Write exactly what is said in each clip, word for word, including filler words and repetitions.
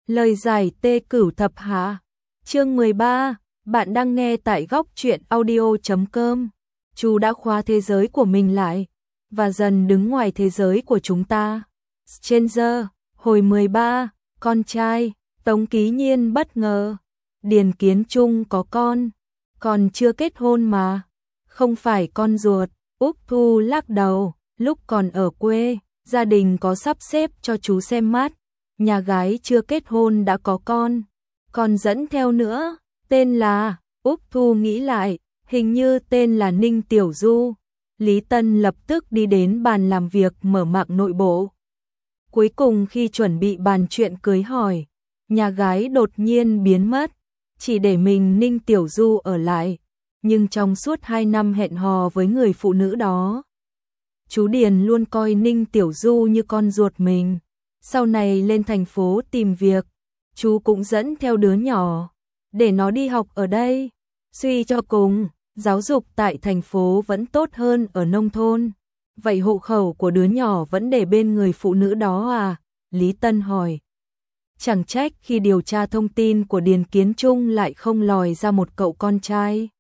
Lời giải Tê Cửu Thập Hạ. Chương mười ba, bạn đang nghe tại góc truyện audio chấm com. Chú đã khóa thế giới của mình lại và dần đứng ngoài thế giới của chúng ta. Stranger, hồi mười ba, con trai, Tống Ký Nhiên bất ngờ. Điền Kiến Trung có con, còn chưa kết hôn mà, không phải con ruột. Úc Thu lắc đầu, lúc còn ở quê, gia đình có sắp xếp cho chú xem mắt, nhà gái chưa kết hôn đã có con, còn dẫn theo nữa, tên là, Úc Thu nghĩ lại, hình như tên là Ninh Tiểu Du. Lý Tân lập tức đi đến bàn làm việc mở mạng nội bộ. Cuối cùng khi chuẩn bị bàn chuyện cưới hỏi, nhà gái đột nhiên biến mất, chỉ để mình Ninh Tiểu Du ở lại, nhưng trong suốt hai năm hẹn hò với người phụ nữ đó, chú Điền luôn coi Ninh Tiểu Du như con ruột mình. Sau này lên thành phố tìm việc, chú cũng dẫn theo đứa nhỏ, để nó đi học ở đây. Suy cho cùng, giáo dục tại thành phố vẫn tốt hơn ở nông thôn. Vậy hộ khẩu của đứa nhỏ vẫn để bên người phụ nữ đó à? Lý Tân hỏi. Chẳng trách khi điều tra thông tin của Điền Kiến Trung lại không lòi ra một cậu con trai.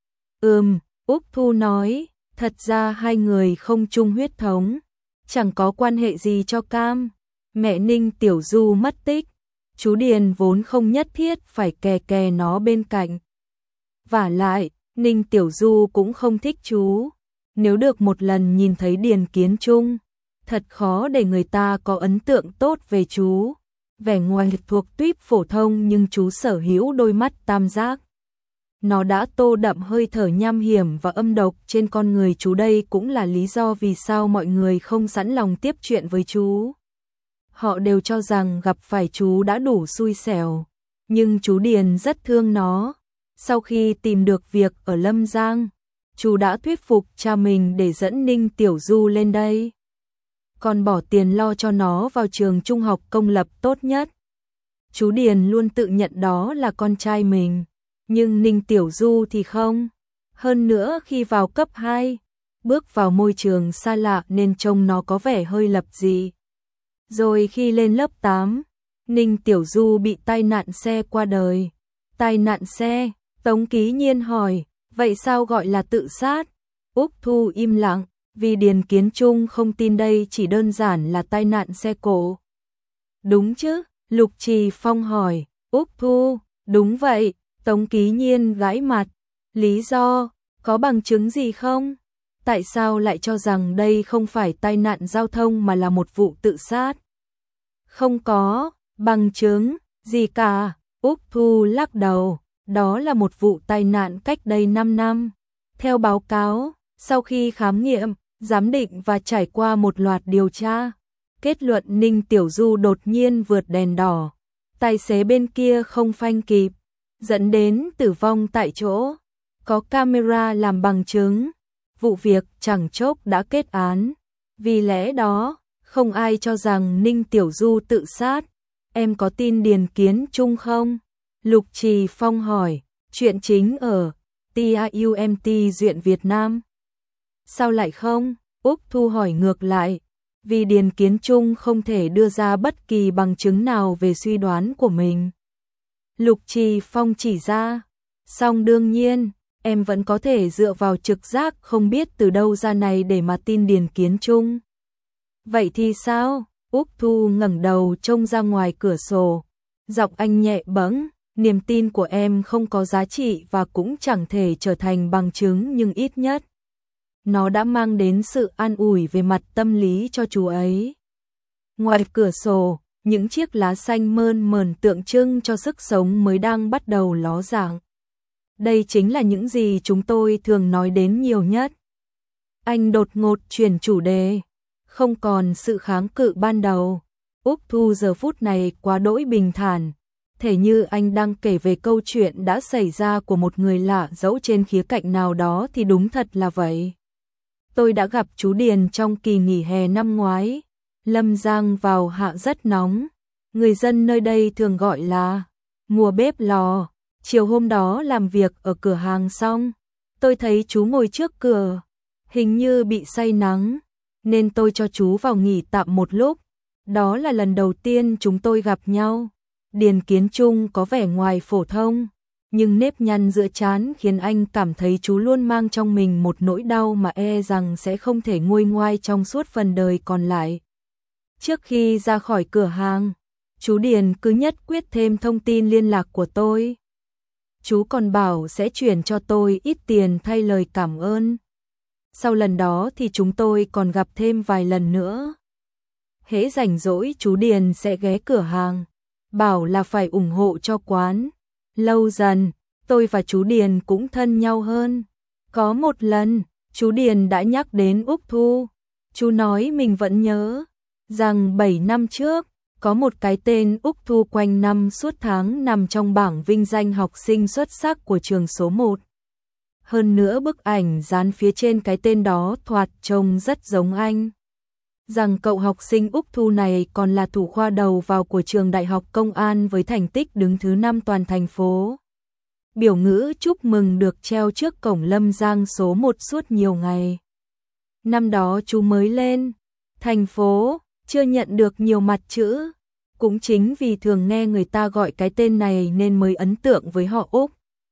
Ừm, Úc Thu nói, thật ra hai người không chung huyết thống, chẳng có quan hệ gì cho cam. Mẹ Ninh Tiểu Du mất tích, chú Điền vốn không nhất thiết phải kè kè nó bên cạnh. Vả lại, Ninh Tiểu Du cũng không thích chú. Nếu được một lần nhìn thấy Điền Kiến Trung, thật khó để người ta có ấn tượng tốt về chú. Vẻ ngoài thuộc tuýp phổ thông nhưng chú sở hữu đôi mắt tam giác. Nó đã tô đậm hơi thở nham hiểm và âm độc trên con người chú, đây cũng là lý do vì sao mọi người không sẵn lòng tiếp chuyện với chú. Họ đều cho rằng gặp phải chú đã đủ xui xẻo, nhưng chú Điền rất thương nó. Sau khi tìm được việc ở Lâm Giang, chú đã thuyết phục cha mình để dẫn Ninh Tiểu Du lên đây, còn bỏ tiền lo cho nó vào trường trung học công lập tốt nhất. Chú Điền luôn tự nhận đó là con trai mình, nhưng Ninh Tiểu Du thì không. Hơn nữa khi vào cấp hai, bước vào môi trường xa lạ nên trông nó có vẻ hơi lập dị. Rồi khi lên lớp tám, Ninh Tiểu Du bị tai nạn xe qua đời. Tai nạn xe? Tống Ký Nhiên hỏi, vậy sao gọi là tự sát? Úc Thu im lặng, vì Điền Kiến Trung không tin đây chỉ đơn giản là tai nạn xe cộ. Đúng chứ? Lục Trì Phong hỏi. Úc Thu, đúng vậy. Tống Ký Nhiên gãi mặt. Lý do, có bằng chứng gì không? Tại sao lại cho rằng đây không phải tai nạn giao thông mà là một vụ tự sát? Không có bằng chứng gì cả. Úc Thu lắc đầu, đó là một vụ tai nạn cách đây năm năm. Theo báo cáo, sau khi khám nghiệm, giám định và trải qua một loạt điều tra, kết luận Ninh Tiểu Du đột nhiên vượt đèn đỏ, tài xế bên kia không phanh kịp, dẫn đến tử vong tại chỗ. Có camera làm bằng chứng, vụ việc chẳng chốc đã kết án. Vì lẽ đó, không ai cho rằng Ninh Tiểu Du tự sát. Em có tin Điền Kiến Trung không? Lục Trì Phong hỏi. Chuyện chính ở TAUMT Duyện Việt Nam. Sao lại không? Úc Thu hỏi ngược lại. Vì Điền Kiến Trung không thể đưa ra bất kỳ bằng chứng nào về suy đoán của mình. Lục Trì Phong chỉ ra. Song đương nhiên, em vẫn có thể dựa vào trực giác không biết từ đâu ra này để mà tin Điền Kiến Trung. Vậy thì sao? Úc Thu ngẩng đầu trông ra ngoài cửa sổ. Giọng anh nhẹ bẫng, niềm tin của em không có giá trị và cũng chẳng thể trở thành bằng chứng, nhưng ít nhất nó đã mang đến sự an ủi về mặt tâm lý cho chú ấy. Ngoài cửa sổ, những chiếc lá xanh mơn mởn tượng trưng cho sức sống mới đang bắt đầu ló dạng. Đây chính là những gì chúng tôi thường nói đến nhiều nhất. Anh đột ngột chuyển chủ đề, không còn sự kháng cự ban đầu. Úc Thu giờ phút này quá đỗi bình thản, thể như anh đang kể về câu chuyện đã xảy ra của một người lạ, dẫu trên khía cạnh nào đó thì đúng thật là vậy. Tôi đã gặp chú Điền trong kỳ nghỉ hè năm ngoái. Lâm Giang vào hạ rất nóng, người dân nơi đây thường gọi là mùa bếp lò. Chiều hôm đó làm việc ở cửa hàng xong, tôi thấy chú ngồi trước cửa, hình như bị say nắng, nên tôi cho chú vào nghỉ tạm một lúc. Đó là lần đầu tiên chúng tôi gặp nhau. Điền Kiến Trung có vẻ ngoài phổ thông, nhưng nếp nhăn giữa trán khiến anh cảm thấy chú luôn mang trong mình một nỗi đau mà e rằng sẽ không thể nguôi ngoai trong suốt phần đời còn lại. Trước khi ra khỏi cửa hàng, chú Điền cứ nhất quyết thêm thông tin liên lạc của tôi. Chú còn bảo sẽ chuyển cho tôi ít tiền thay lời cảm ơn. Sau lần đó thì chúng tôi còn gặp thêm vài lần nữa. Hễ rảnh rỗi chú Điền sẽ ghé cửa hàng, bảo là phải ủng hộ cho quán. Lâu dần, tôi và chú Điền cũng thân nhau hơn. Có một lần, chú Điền đã nhắc đến Úc Thu. Chú nói mình vẫn nhớ rằng bảy năm trước, có một cái tên Úc Thu quanh năm suốt tháng nằm trong bảng vinh danh học sinh xuất sắc của trường số một. Hơn nữa bức ảnh dán phía trên cái tên đó thoạt trông rất giống anh. Rằng cậu học sinh Úc Thu này còn là thủ khoa đầu vào của trường Đại học Công an với thành tích đứng thứ năm toàn thành phố. Biểu ngữ chúc mừng được treo trước cổng Lâm Giang số một suốt nhiều ngày. Năm đó chú mới lên thành phố, chưa nhận được nhiều mặt chữ. Cũng chính vì thường nghe người ta gọi cái tên này nên mới ấn tượng với họ Úc.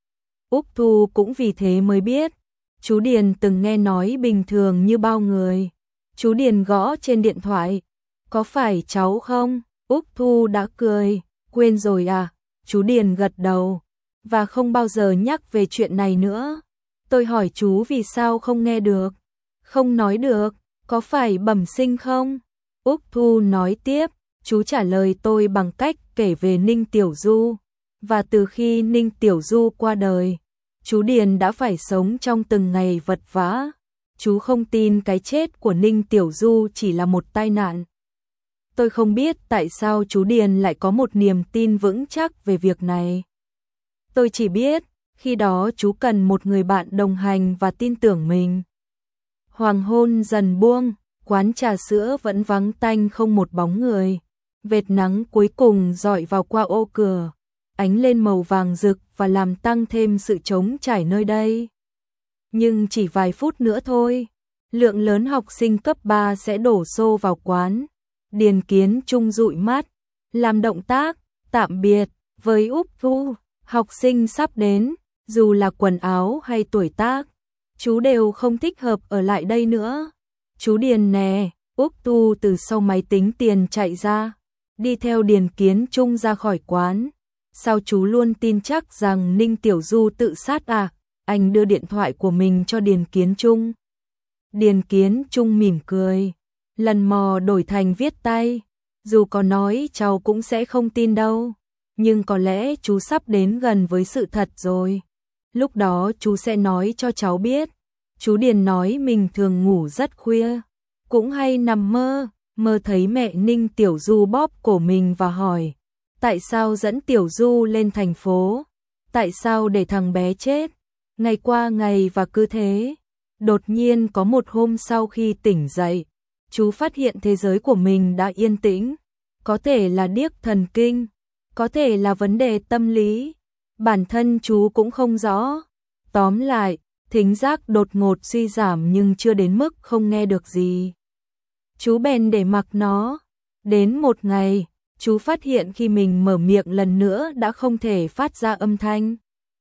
Úc Thu cũng vì thế mới biết. Chú Điền từng nghe nói bình thường như bao người. Chú Điền gõ trên điện thoại. Có phải cháu không? Úc Thu đã cười. Quên rồi à? Chú Điền gật đầu. Và không bao giờ nhắc về chuyện này nữa. Tôi hỏi chú vì sao không nghe được. Không nói được. Có phải bẩm sinh không? Úc Thu nói tiếp. Chú trả lời tôi bằng cách kể về Ninh Tiểu Du. Và từ khi Ninh Tiểu Du qua đời, chú Điền đã phải sống trong từng ngày vật vã. Chú không tin cái chết của Ninh Tiểu Du chỉ là một tai nạn. Tôi không biết tại sao chú Điền lại có một niềm tin vững chắc về việc này. Tôi chỉ biết, khi đó chú cần một người bạn đồng hành và tin tưởng mình. Hoàng hôn dần buông, quán trà sữa vẫn vắng tanh không một bóng người. Vệt nắng cuối cùng dọi vào qua ô cửa, ánh lên màu vàng rực và làm tăng thêm sự trống trải nơi đây. Nhưng chỉ vài phút nữa thôi, lượng lớn học sinh cấp ba sẽ đổ xô vào quán. Điền Kiến Trung dụi mắt, làm động tác tạm biệt với Úc Thu. Học sinh sắp đến, dù là quần áo hay tuổi tác, chú đều không thích hợp ở lại đây nữa. Chú Điền nè, Úc Thu từ sau máy tính tiền chạy ra, đi theo Điền Kiến Trung ra khỏi quán. Sao chú luôn tin chắc rằng Ninh Tiểu Du tự sát à? Anh đưa điện thoại của mình cho Điền Kiến Trung. Điền Kiến Trung mỉm cười, lần mò đổi thành viết tay. Dù có nói cháu cũng sẽ không tin đâu, nhưng có lẽ chú sắp đến gần với sự thật rồi. Lúc đó chú sẽ nói cho cháu biết. Chú Điền nói mình thường ngủ rất khuya, cũng hay nằm mơ, mơ thấy mẹ Ninh Tiểu Du bóp cổ mình và hỏi, tại sao dẫn Tiểu Du lên thành phố? Tại sao để thằng bé chết? Ngày qua ngày và cứ thế. Đột nhiên có một hôm sau khi tỉnh dậy, chú phát hiện thế giới của mình đã yên tĩnh. Có thể là điếc thần kinh, có thể là vấn đề tâm lý. Bản thân chú cũng không rõ. Tóm lại, thính giác đột ngột suy giảm nhưng chưa đến mức không nghe được gì. Chú bèn để mặc nó. Đến một ngày, chú phát hiện khi mình mở miệng lần nữa đã không thể phát ra âm thanh.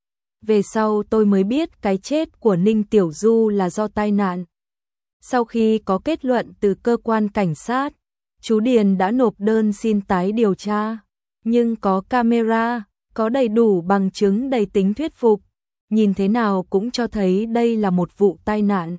Về sau tôi mới biết cái chết của Ninh Tiểu Du là do tai nạn. Sau khi có kết luận từ cơ quan cảnh sát, chú Điền đã nộp đơn xin tái điều tra. Nhưng có camera, có đầy đủ bằng chứng đầy tính thuyết phục. Nhìn thế nào cũng cho thấy đây là một vụ tai nạn.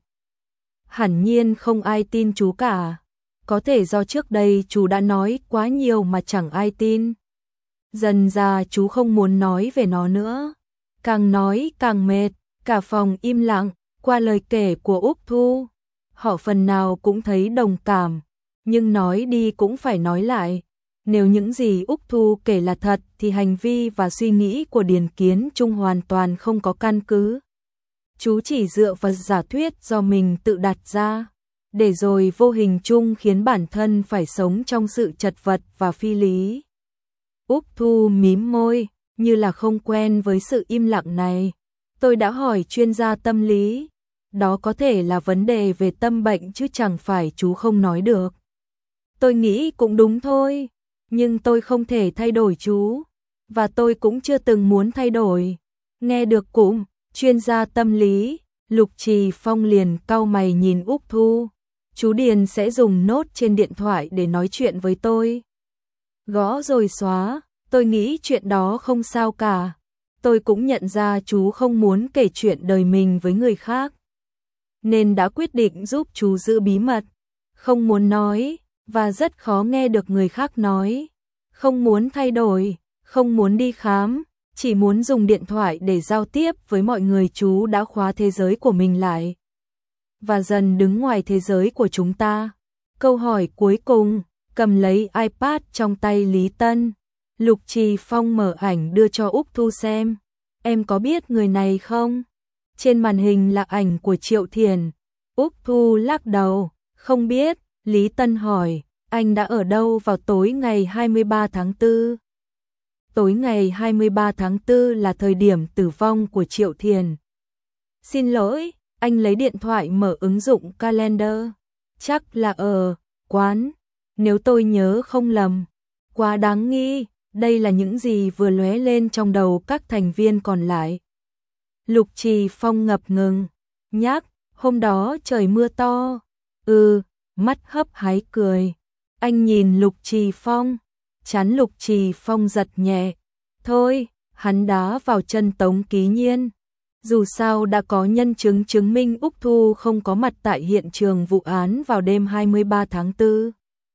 Hẳn nhiên không ai tin chú cả. Có thể do trước đây chú đã nói quá nhiều mà chẳng ai tin. Dần ra chú không muốn nói về nó nữa. Càng nói càng mệt, cả phòng im lặng, qua lời kể của Úc Thu. Họ phần nào cũng thấy đồng cảm, nhưng nói đi cũng phải nói lại. Nếu những gì Úc Thu kể là thật thì hành vi và suy nghĩ của Điền Kiến Trung hoàn toàn không có căn cứ. Chú chỉ dựa vào giả thuyết do mình tự đặt ra, để rồi vô hình chung khiến bản thân phải sống trong sự chật vật và phi lý. Úc Thu mím môi, như là không quen với sự im lặng này. Tôi đã hỏi chuyên gia tâm lý, đó có thể là vấn đề về tâm bệnh chứ chẳng phải chú không nói được. Tôi nghĩ cũng đúng thôi, nhưng tôi không thể thay đổi chú. và tôi cũng chưa từng muốn thay đổi. Nghe được cụm chuyên gia tâm lý, Lục Trì Phong liền cau mày nhìn Úc Thu. Chú Điền sẽ dùng nốt trên điện thoại để nói chuyện với tôi. Gõ rồi xóa, tôi nghĩ chuyện đó không sao cả. Tôi cũng nhận ra chú không muốn kể chuyện đời mình với người khác, nên đã quyết định giúp chú giữ bí mật. Không muốn nói, và rất khó nghe được người khác nói. Không muốn thay đổi, không muốn đi khám, chỉ muốn dùng điện thoại để giao tiếp với mọi người. Chú đã khóa thế giới của mình lại và dần đứng ngoài thế giới của chúng ta. Câu hỏi cuối cùng, cầm lấy iPad trong tay Lý Tân, Lục Trì Phong mở ảnh đưa cho Úc Thu xem. Em có biết người này không? Trên màn hình là ảnh của Triệu Thiền. Úc Thu lắc đầu, không biết. Lý Tân hỏi, anh đã ở đâu vào tối ngày hai mươi ba tháng tư? Tối ngày hai mươi ba tháng tư là thời điểm tử vong của Triệu Thiền. Xin lỗi, anh lấy điện thoại mở ứng dụng calendar. Chắc là ở quán, nếu tôi nhớ không lầm. Quá đáng nghi, đây là những gì vừa lóe lên trong đầu các thành viên còn lại. Lục Trì Phong ngập ngừng, nhắc, hôm đó trời mưa to. Ừ, mắt hấp háy cười. Anh nhìn Lục Trì Phong, trán Lục Trì Phong giật nhẹ. Thôi, hắn đá vào chân Tống Ký Nhiên. Dù sao đã có nhân chứng chứng minh Úc Thu không có mặt tại hiện trường vụ án vào đêm hai mươi ba tháng tư.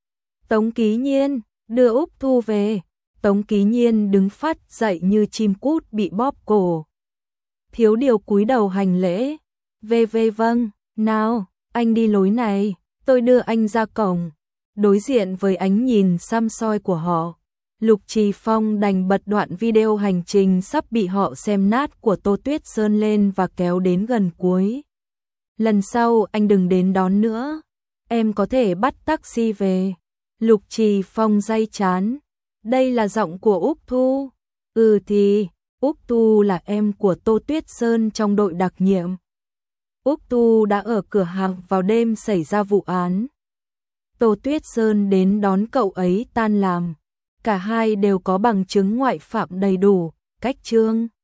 Tống Ký Nhiên, đưa Úc Thu về. Tống Ký Nhiên đứng phát dậy như chim cút bị bóp cổ. Thiếu điều cúi đầu hành lễ. Về về vâng, nào, anh đi lối này, tôi đưa anh ra cổng. Đối diện với ánh nhìn săm soi của họ, Lục Trì Phong đành bật đoạn video hành trình sắp bị họ xem nát của Tô Tuyết Sơn lên và kéo đến gần cuối. Lần sau anh đừng đến đón nữa, em có thể bắt taxi về. Lục Trì Phong day chán. Đây là giọng của Úc Thu. Ừ thì, Úc Thu là em của Tô Tuyết Sơn trong đội đặc nhiệm. Úc Thu đã ở cửa hàng vào đêm xảy ra vụ án. Tô Tuyết Sơn đến đón cậu ấy tan làm. Cả hai đều có bằng chứng ngoại phạm đầy đủ, cách trương.